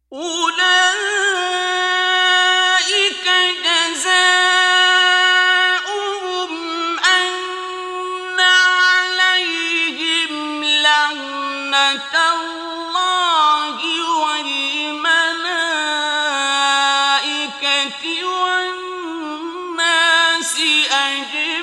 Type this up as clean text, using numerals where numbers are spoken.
أولئك جزاؤهم أن عليهم لعنة الله والملائكة والناس أجمعين